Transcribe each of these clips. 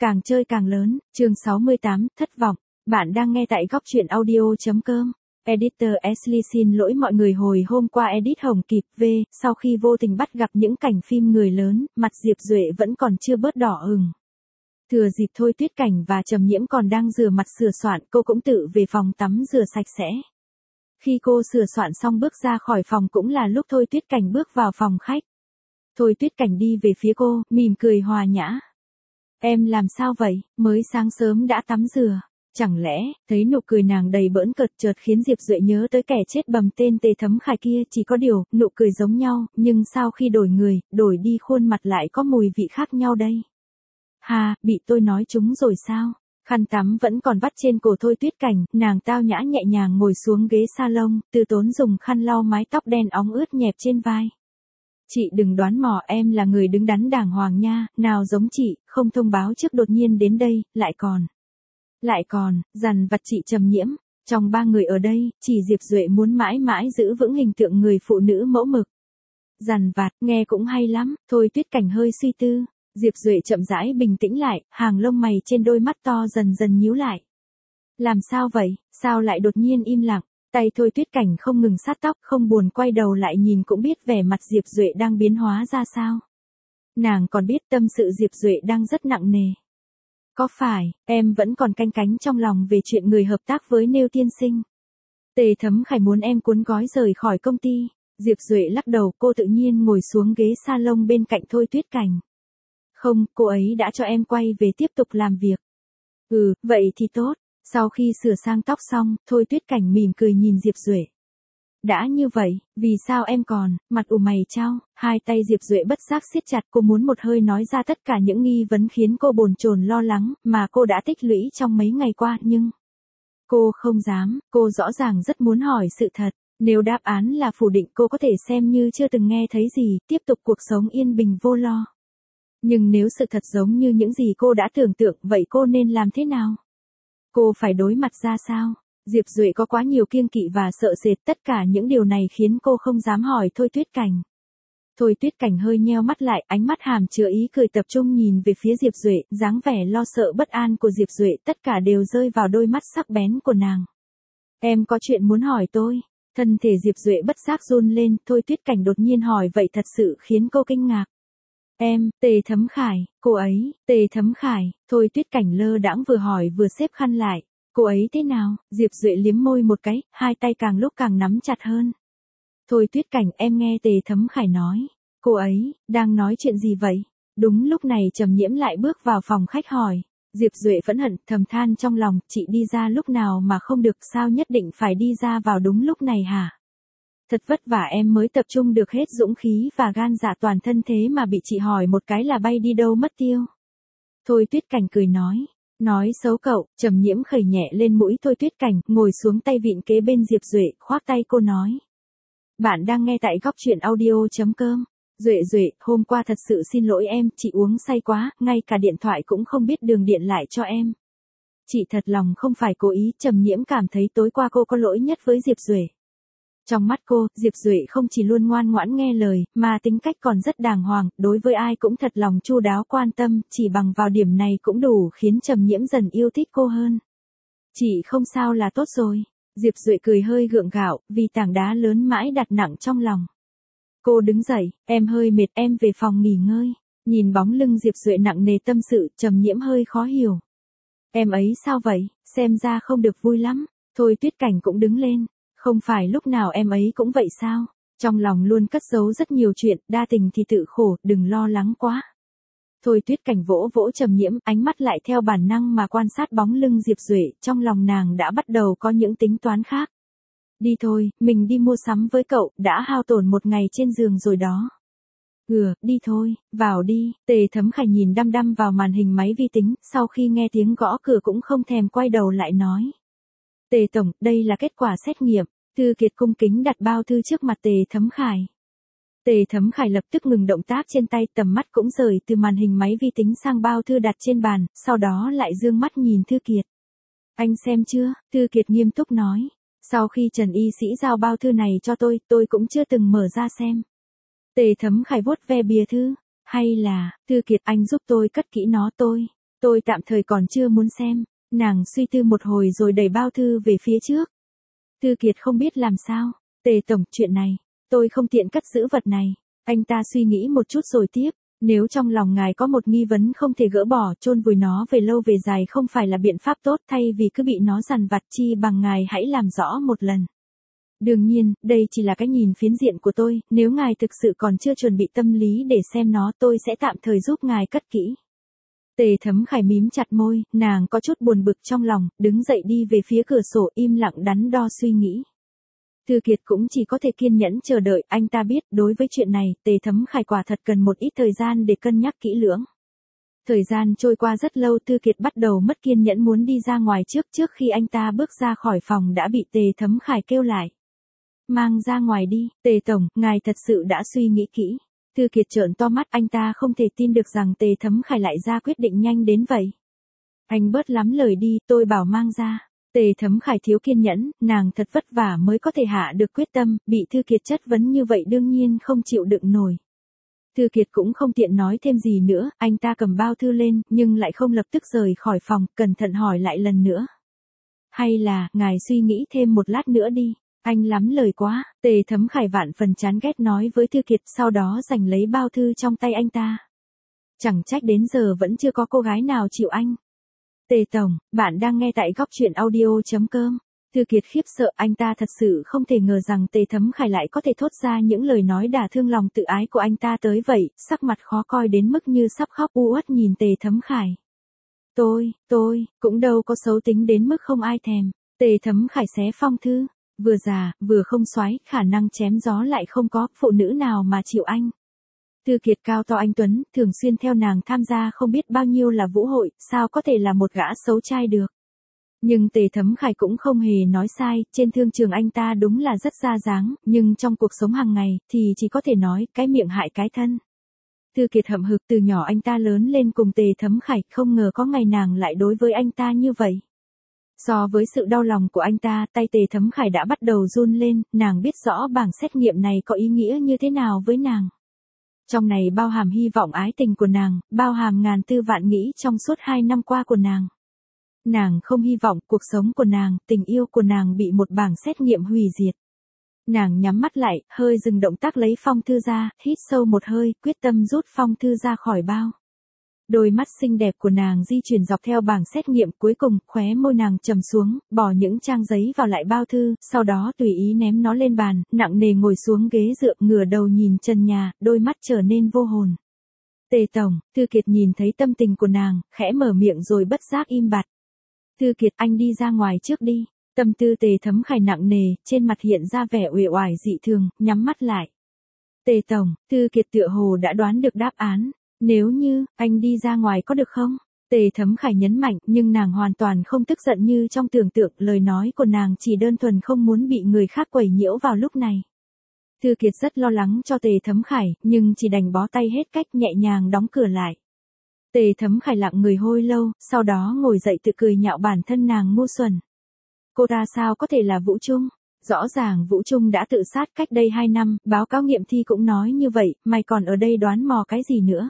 càng chơi càng lớn, chương 68, thất vọng. Bạn đang nghe tại góc truyện audio.com. Editor Ashley xin lỗi mọi người, hồi hôm qua edit hồng kịp sau khi vô tình bắt gặp những cảnh phim người lớn, mặt Diệp Duệ vẫn còn chưa bớt đỏ ửng. Thừa dịp Thôi Tuyết Cảnh và Trầm Nhiễm còn đang rửa mặt sửa soạn, cô cũng tự về phòng tắm rửa sạch sẽ. Khi cô sửa soạn xong bước ra khỏi phòng cũng là lúc Thôi Tuyết Cảnh bước vào phòng khách. Thôi Tuyết Cảnh đi về phía cô, mỉm cười hòa nhã. Em làm sao vậy, mới sáng sớm đã tắm rửa. Chẳng lẽ, thấy nụ cười nàng đầy bỡn cợt chợt khiến Diệp Duệ nhớ tới kẻ chết bầm tên Tề Thấm Khải kia, chỉ có điều, nụ cười giống nhau, nhưng sau khi đổi người, đổi đi khuôn mặt lại có mùi vị khác nhau đây. Hà, bị tôi nói trúng rồi sao? Khăn tắm vẫn còn vắt trên cổ Thôi Tuyết Cảnh, nàng tao nhã nhẹ nhàng ngồi xuống ghế salon, từ tốn dùng khăn lau mái tóc đen óng ướt nhẹp trên vai. Chị đừng đoán mò, em là người đứng đắn đàng hoàng nha, nào giống chị, không thông báo trước đột nhiên đến đây, lại còn, dằn vặt chị Trầm Nhiễm. Trong ba người ở đây, chỉ Diệp Duệ muốn mãi mãi giữ vững hình tượng người phụ nữ mẫu mực. Dằn vặt, nghe cũng hay lắm, Thôi Tuyết Cảnh hơi suy tư. Diệp Duệ chậm rãi bình tĩnh lại, hàng lông mày trên đôi mắt to dần dần nhíu lại. Làm sao vậy, sao lại đột nhiên im lặng? Tay Thôi Tuyết Cảnh không ngừng sát tóc, không buồn quay đầu lại nhìn cũng biết vẻ mặt Diệp Duệ đang biến hóa ra sao. Nàng còn biết tâm sự Diệp Duệ đang rất nặng nề. Có phải, em vẫn còn canh cánh trong lòng về chuyện người hợp tác với Nêu tiên sinh? Tề Thấm Khải muốn em cuốn gói rời khỏi công ty. Diệp Duệ lắc đầu, cô tự nhiên ngồi xuống ghế salon bên cạnh Thôi Tuyết Cảnh. Không, cô ấy đã cho em quay về tiếp tục làm việc. Vậy thì tốt. Sau khi sửa sang tóc xong, Thôi Tuyết Cảnh mỉm cười nhìn Diệp Duệ. Đã như vậy, vì sao em còn, mặt ủ mày chau, hai tay Diệp Duệ bất giác siết chặt, cô muốn một hơi nói ra tất cả những nghi vấn khiến cô bồn chồn lo lắng, mà cô đã tích lũy trong mấy ngày qua, nhưng cô không dám, cô rõ ràng rất muốn hỏi sự thật. Nếu đáp án là phủ định, cô có thể xem như chưa từng nghe thấy gì, tiếp tục cuộc sống yên bình vô lo. Nhưng nếu sự thật giống như những gì cô đã tưởng tượng, vậy cô nên làm thế nào? Cô phải đối mặt ra sao? Diệp Duệ có quá nhiều kiêng kỵ và sợ sệt, tất cả những điều này khiến cô không dám hỏi Thôi Tuyết Cảnh. Thôi Tuyết Cảnh hơi nheo mắt lại, ánh mắt hàm chứa ý cười tập trung nhìn về phía Diệp Duệ, dáng vẻ lo sợ bất an của Diệp Duệ tất cả đều rơi vào đôi mắt sắc bén của nàng. Em có chuyện muốn hỏi tôi. Thân thể Diệp Duệ bất giác run lên, Thôi Tuyết Cảnh đột nhiên hỏi vậy thật sự khiến cô kinh ngạc. Em, Tề Thấm Khải, cô ấy, Tề Thấm Khải. Thôi Tuyết Cảnh lơ đãng vừa hỏi vừa xếp khăn lại. Cô ấy thế nào? Diệp Duệ liếm môi một cái, hai tay càng lúc càng nắm chặt hơn. Thôi Tuyết Cảnh, em nghe Tề Thấm Khải nói. Cô ấy, đang nói chuyện gì vậy? Đúng lúc này Trầm Nhiễm lại bước vào phòng khách hỏi. Diệp Duệ phẫn hận, thầm than trong lòng, chị đi ra lúc nào mà không được, sao nhất định phải đi ra vào đúng lúc này hả? Thật vất vả em mới tập trung được hết dũng khí và gan dạ toàn thân, thế mà bị chị hỏi một cái là bay đi đâu mất tiêu. Thôi Tuyết Cảnh cười nói xấu cậu. Trầm Nhiễm khẩy nhẹ lên mũi Thôi Tuyết Cảnh, ngồi xuống tay vịn kế bên Diệp Duệ, khoác tay cô nói. Bạn đang nghe tại góc truyện audio.com. Duệ, hôm qua thật sự xin lỗi em, chị uống say quá, ngay cả điện thoại cũng không biết đường điện lại cho em. Chị thật lòng không phải cố ý. Trầm Nhiễm cảm thấy tối qua cô có lỗi nhất với Diệp Duệ. Trong mắt cô, Diệp Duệ không chỉ luôn ngoan ngoãn nghe lời, mà tính cách còn rất đàng hoàng, đối với ai cũng thật lòng chu đáo quan tâm, chỉ bằng vào điểm này cũng đủ khiến Trầm Nhiễm dần yêu thích cô hơn. Chị không sao là tốt rồi. Diệp Duệ cười hơi gượng gạo, vì tảng đá lớn mãi đặt nặng trong lòng. Cô đứng dậy, em hơi mệt, em về phòng nghỉ ngơi. Nhìn bóng lưng Diệp Duệ nặng nề tâm sự, Trầm Nhiễm hơi khó hiểu. Em ấy sao vậy, xem ra không được vui lắm. Thôi Tuyết Cảnh cũng đứng lên. Không phải lúc nào em ấy cũng vậy sao? Trong lòng luôn cất giấu rất nhiều chuyện, đa tình thì tự khổ, đừng lo lắng quá. Thôi Tuyết Cảnh vỗ vỗ Trầm Nhiễm, ánh mắt lại theo bản năng mà quan sát bóng lưng Diệp Duệ, trong lòng nàng đã bắt đầu có những tính toán khác. Đi thôi, mình đi mua sắm với cậu, đã hao tổn một ngày trên giường rồi đó. Đi thôi, vào đi. Tề Thấm Khải nhìn đăm đăm vào màn hình máy vi tính, sau khi nghe tiếng gõ cửa cũng không thèm quay đầu lại nói. Tề Tổng, đây là kết quả xét nghiệm. Thư Kiệt cung kính đặt bao thư trước mặt Tề Thấm Khải. Tề Thấm Khải lập tức ngừng động tác trên tay, tầm mắt cũng rời từ màn hình máy vi tính sang bao thư đặt trên bàn, sau đó lại dương mắt nhìn Thư Kiệt. Anh xem chưa? Thư Kiệt nghiêm túc nói. Sau khi Trần y sĩ giao bao thư này cho tôi cũng chưa từng mở ra xem. Tề Thấm Khải vuốt ve bìa thư. Hay là, Thư Kiệt anh giúp tôi cất kỹ nó Tôi tạm thời còn chưa muốn xem. Nàng suy tư một hồi rồi đẩy bao thư về phía trước. Thư Kiệt không biết làm sao. Tề tổng, chuyện này, tôi không tiện cất giữ vật này. Anh ta suy nghĩ một chút rồi tiếp. Nếu trong lòng ngài có một nghi vấn không thể gỡ bỏ, chôn vùi nó về lâu về dài không phải là biện pháp tốt, thay vì cứ bị nó dằn vặt, chi bằng ngài hãy làm rõ một lần. Đương nhiên, đây chỉ là cái nhìn phiến diện của tôi, nếu ngài thực sự còn chưa chuẩn bị tâm lý để xem nó, tôi sẽ tạm thời giúp ngài cất kỹ. Tề Thấm Khải mím chặt môi, nàng có chút buồn bực trong lòng, đứng dậy đi về phía cửa sổ im lặng đắn đo suy nghĩ. Thư Kiệt cũng chỉ có thể kiên nhẫn chờ đợi, anh ta biết, đối với chuyện này, Tề Thấm Khải quả thật cần một ít thời gian để cân nhắc kỹ lưỡng. Thời gian trôi qua rất lâu, Thư Kiệt bắt đầu mất kiên nhẫn muốn đi ra ngoài trước khi anh ta bước ra khỏi phòng đã bị Tề Thấm Khải kêu lại. Mang ra ngoài đi, Tề tổng, ngài thật sự đã suy nghĩ kỹ. Thư Kiệt trợn to mắt, anh ta không thể tin được rằng Tề Thấm Khải lại ra quyết định nhanh đến vậy. Anh bớt lắm lời đi, tôi bảo mang ra. Tề Thấm Khải thiếu kiên nhẫn, nàng thật vất vả mới có thể hạ được quyết tâm, bị Thư Kiệt chất vấn như vậy đương nhiên không chịu đựng nổi. Thư Kiệt cũng không tiện nói thêm gì nữa, anh ta cầm bao thư lên, nhưng lại không lập tức rời khỏi phòng, cẩn thận hỏi lại lần nữa. Hay là, ngài suy nghĩ thêm một lát nữa đi. Anh lắm lời quá, Tề Thấm Khải vạn phần chán ghét nói với Thư Kiệt, sau đó giành lấy bao thư trong tay anh ta. Chẳng trách đến giờ vẫn chưa có cô gái nào chịu anh. Tề tổng, bạn đang nghe tại góc truyện audio.com. Thư Kiệt khiếp sợ, anh ta thật sự không thể ngờ rằng Tề Thấm Khải lại có thể thốt ra những lời nói đả thương lòng tự ái của anh ta tới vậy, sắc mặt khó coi đến mức như sắp khóc u uất nhìn Tề Thấm Khải. Tôi, cũng đâu có xấu tính đến mức không ai thèm. Tề Thấm Khải xé phong thư. Vừa già, vừa không soái, khả năng chém gió lại không có, phụ nữ nào mà chịu anh. Thư Kiệt cao to anh tuấn, thường xuyên theo nàng tham gia không biết bao nhiêu là vũ hội, sao có thể là một gã xấu trai được. Nhưng Tề Thấm Khải cũng không hề nói sai, trên thương trường anh ta đúng là rất ra dáng, nhưng trong cuộc sống hàng ngày, thì chỉ có thể nói, cái miệng hại cái thân. Thư Kiệt hậm hực, từ nhỏ anh ta lớn lên cùng Tề Thấm Khải, không ngờ có ngày nàng lại đối với anh ta như vậy. So với sự đau lòng của anh ta, tay Tề Thấm Khải đã bắt đầu run lên, nàng biết rõ bảng xét nghiệm này có ý nghĩa như thế nào với nàng. Trong này bao hàm hy vọng ái tình của nàng, bao hàm ngàn tư vạn nghĩ trong suốt 2 năm qua của nàng. Nàng không hy vọng cuộc sống của nàng, tình yêu của nàng bị một bảng xét nghiệm hủy diệt. Nàng nhắm mắt lại, hơi dừng động tác lấy phong thư ra, hít sâu một hơi, quyết tâm rút phong thư ra khỏi bao. Đôi mắt xinh đẹp của nàng di chuyển dọc theo bảng xét nghiệm, cuối cùng, khóe môi nàng trầm xuống, bỏ những trang giấy vào lại bao thư, sau đó tùy ý ném nó lên bàn, nặng nề ngồi xuống ghế dựa, ngửa đầu nhìn trần nhà, đôi mắt trở nên vô hồn. Tề tổng, Thư Kiệt nhìn thấy tâm tình của nàng, khẽ mở miệng rồi bất giác im bặt. Thư Kiệt, anh đi ra ngoài trước đi. Tâm tư Tề Thấm Khải nặng nề, trên mặt hiện ra vẻ uể oải dị thường, nhắm mắt lại. Tề tổng, Thư Kiệt tựa hồ đã đoán được đáp án. Nếu như, anh đi ra ngoài có được không? Tề Thấm Khải nhấn mạnh, nhưng nàng hoàn toàn không tức giận như trong tưởng tượng, lời nói của nàng chỉ đơn thuần không muốn bị người khác quấy nhiễu vào lúc này. Thư Kiệt rất lo lắng cho Tề Thấm Khải, nhưng chỉ đành bó tay hết cách, nhẹ nhàng đóng cửa lại. Tề Thấm Khải lặng người hồi lâu, sau đó ngồi dậy tự cười nhạo bản thân nàng ngu xuẩn. Cô ta sao có thể là Vũ Trung? Rõ ràng Vũ Trung đã tự sát cách đây 2 năm, báo cáo nghiệm thi cũng nói như vậy, mày còn ở đây đoán mò cái gì nữa?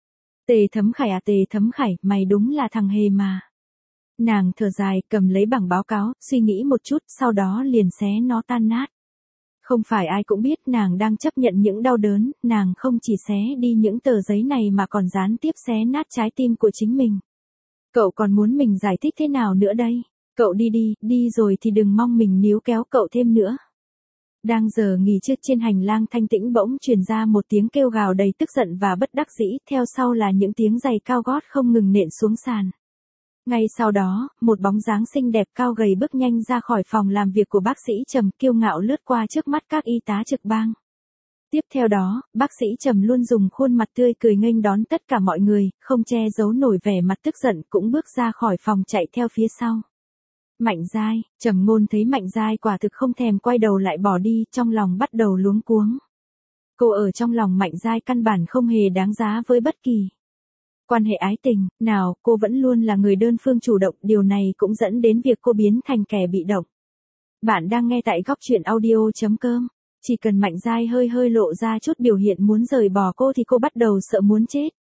Tề Thấm Khải à, Tề Thấm Khải, mày đúng là thằng hề mà. Nàng thở dài, cầm lấy bảng báo cáo, suy nghĩ một chút, sau đó liền xé nó tan nát. Không phải ai cũng biết nàng đang chấp nhận những đau đớn, nàng không chỉ xé đi những tờ giấy này mà còn gián tiếp xé nát trái tim của chính mình. Cậu còn muốn mình giải thích thế nào nữa đây? Cậu đi rồi thì đừng mong mình níu kéo cậu thêm nữa. Đang giờ nghỉ trưa trên hành lang thanh tĩnh bỗng truyền ra một tiếng kêu gào đầy tức giận và bất đắc dĩ, theo sau là những tiếng giày cao gót không ngừng nện xuống sàn. Ngay sau đó, một bóng dáng xinh đẹp cao gầy bước nhanh ra khỏi phòng làm việc của bác sĩ Trầm, kiêu ngạo lướt qua trước mắt các y tá trực bang. Tiếp theo đó, bác sĩ Trầm luôn dùng khuôn mặt tươi cười nghênh đón tất cả mọi người, không che giấu nổi vẻ mặt tức giận, cũng bước ra khỏi phòng chạy theo phía sau. Mạnh Giai, Trầm Ngôn thấy Mạnh Giai quả thực không thèm quay đầu lại bỏ đi, trong lòng bắt đầu luống cuống. Cô ở trong lòng Mạnh Giai căn bản không hề đáng giá với bất kỳ quan hệ ái tình nào, cô vẫn luôn là người đơn phương chủ động, điều này cũng dẫn đến việc cô biến thành kẻ bị động. Bạn đang nghe tại góc truyện audio.com. Chỉ cần Mạnh Giai hơi lộ ra chút biểu hiện muốn rời bỏ cô thì cô bắt đầu sợ muốn chết.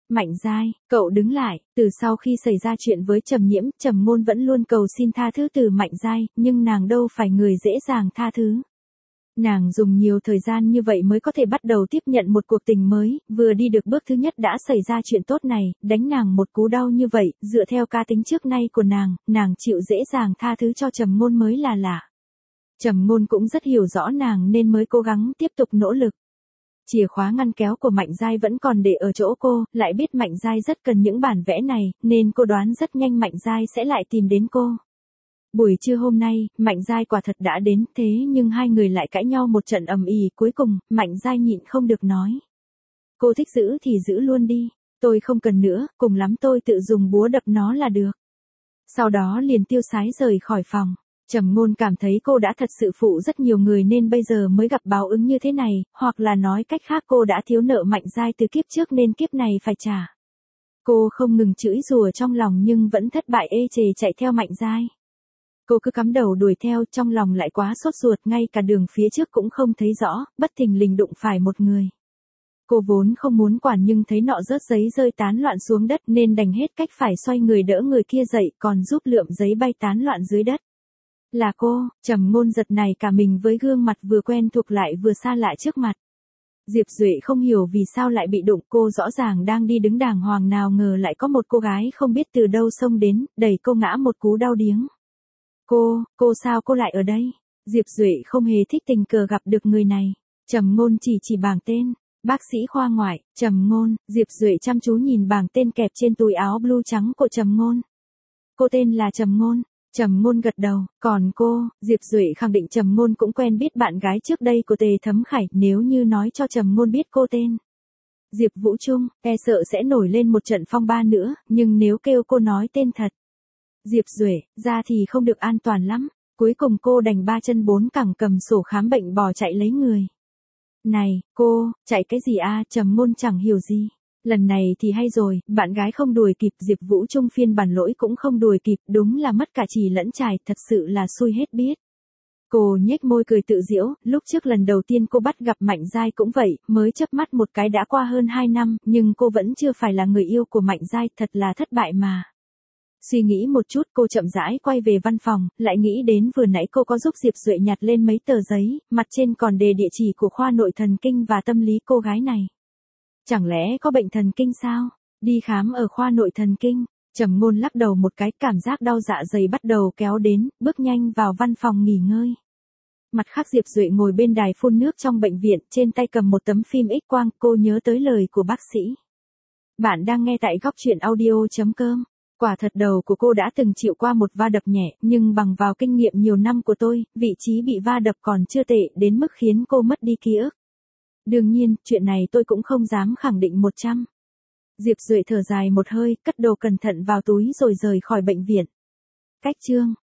Mạnh Giai, cậu đứng lại, từ sau khi xảy ra chuyện với Trầm Nhiễm, Trầm Ngôn vẫn luôn cầu xin tha thứ từ Mạnh Giai, nhưng nàng đâu phải người dễ dàng tha thứ. Nàng dùng nhiều thời gian như vậy mới có thể bắt đầu tiếp nhận một cuộc tình mới, vừa đi được bước thứ nhất đã xảy ra chuyện tốt này, đánh nàng một cú đau như vậy, dựa theo cá tính trước nay của nàng chịu dễ dàng tha thứ cho Trầm Ngôn mới là lạ. Trầm Ngôn cũng rất hiểu rõ nàng nên mới cố gắng tiếp tục nỗ lực. Chìa khóa ngăn kéo của Mạnh Giai vẫn còn để ở chỗ cô, lại biết Mạnh Giai rất cần những bản vẽ này, nên cô đoán rất nhanh Mạnh Giai sẽ lại tìm đến cô. Buổi trưa hôm nay, Mạnh Giai quả thật đã đến, thế nhưng hai người lại cãi nhau một trận ầm ĩ, cuối cùng, Mạnh Giai nhịn không được nói. Cô thích giữ thì giữ luôn đi, tôi không cần nữa, cùng lắm tôi tự dùng búa đập nó là được. Sau đó liền tiêu sái rời khỏi phòng. Trầm Ngôn cảm thấy cô đã thật sự phụ rất nhiều người nên bây giờ mới gặp báo ứng như thế này, hoặc là nói cách khác cô đã thiếu nợ Mạnh Giai từ kiếp trước nên kiếp này phải trả. Cô không ngừng chửi rủa trong lòng nhưng vẫn thất bại ê chề chạy theo Mạnh Giai. Cô cứ cắm đầu đuổi theo, trong lòng lại quá sốt ruột, ngay cả đường phía trước cũng không thấy rõ, bất thình lình đụng phải một người. Cô vốn không muốn quản nhưng thấy nọ rớt giấy rơi tán loạn xuống đất nên đành hết cách phải xoay người đỡ người kia dậy, còn giúp lượm giấy bay tán loạn dưới đất. Là cô, Trầm Ngôn giật này cả mình với gương mặt vừa quen thuộc lại vừa xa lạ trước mặt. Diệp Duệ không hiểu vì sao lại bị đụng, cô rõ ràng đang đi đứng đàng hoàng nào ngờ lại có một cô gái không biết từ đâu xông đến, đẩy cô ngã một cú đau điếng. Cô sao cô lại ở đây? Diệp Duệ không hề thích tình cờ gặp được người này. Trầm Ngôn chỉ bảng tên, bác sĩ khoa ngoại, Trầm Ngôn, Diệp Duệ chăm chú nhìn bảng tên kẹp trên túi áo blue trắng của Trầm Ngôn. Cô tên là Trầm Ngôn. Trầm Ngôn gật đầu, còn cô, Diệp Duệ khẳng định Trầm Ngôn cũng quen biết bạn gái trước đây của Tề Thấm Khải, nếu như nói cho Trầm Ngôn biết cô tên Diệp Vũ Trung, e sợ sẽ nổi lên một trận phong ba nữa, nhưng nếu kêu cô nói tên thật Diệp Duệ, ra thì không được an toàn lắm, cuối cùng cô đành ba chân bốn cẳng cầm sổ khám bệnh bỏ chạy lấy người. Này, cô, chạy cái gì a? Trầm Ngôn chẳng hiểu gì. Lần này thì hay rồi, bạn gái không đuổi kịp, Diệp Vũ Trung phiên bản lỗi cũng không đuổi kịp, đúng là mất cả chì lẫn chài, thật sự là xui hết biết. Cô nhếch môi cười tự giễu, lúc trước lần đầu tiên cô bắt gặp Mạnh Giai cũng vậy, mới chớp mắt một cái đã qua hơn 2 năm, nhưng cô vẫn chưa phải là người yêu của Mạnh Giai, thật là thất bại mà. Suy nghĩ một chút cô chậm rãi quay về văn phòng, lại nghĩ đến vừa nãy cô có giúp Diệp Duệ nhặt lên mấy tờ giấy, mặt trên còn đề địa chỉ của khoa nội thần kinh và tâm lý cô gái này. Chẳng lẽ có bệnh thần kinh sao? Đi khám ở khoa nội thần kinh. Trầm Ngôn lắc đầu một cái, cảm giác đau dạ dày bắt đầu kéo đến, bước nhanh vào văn phòng nghỉ ngơi. Mặt khác Diệp Duệ ngồi bên đài phun nước trong bệnh viện, trên tay cầm một tấm phim X-quang, cô nhớ tới lời của bác sĩ. Bạn đang nghe tại goctruyện.audio.com. Quả thật đầu của cô đã từng chịu qua một va đập nhẹ, nhưng bằng vào kinh nghiệm nhiều năm của tôi, vị trí bị va đập còn chưa tệ đến mức khiến cô mất đi ký ức. Đương nhiên, chuyện này tôi cũng không dám khẳng định 100. Diệp Duệ thở dài một hơi, cất đồ cẩn thận vào túi rồi rời khỏi bệnh viện. Cách chương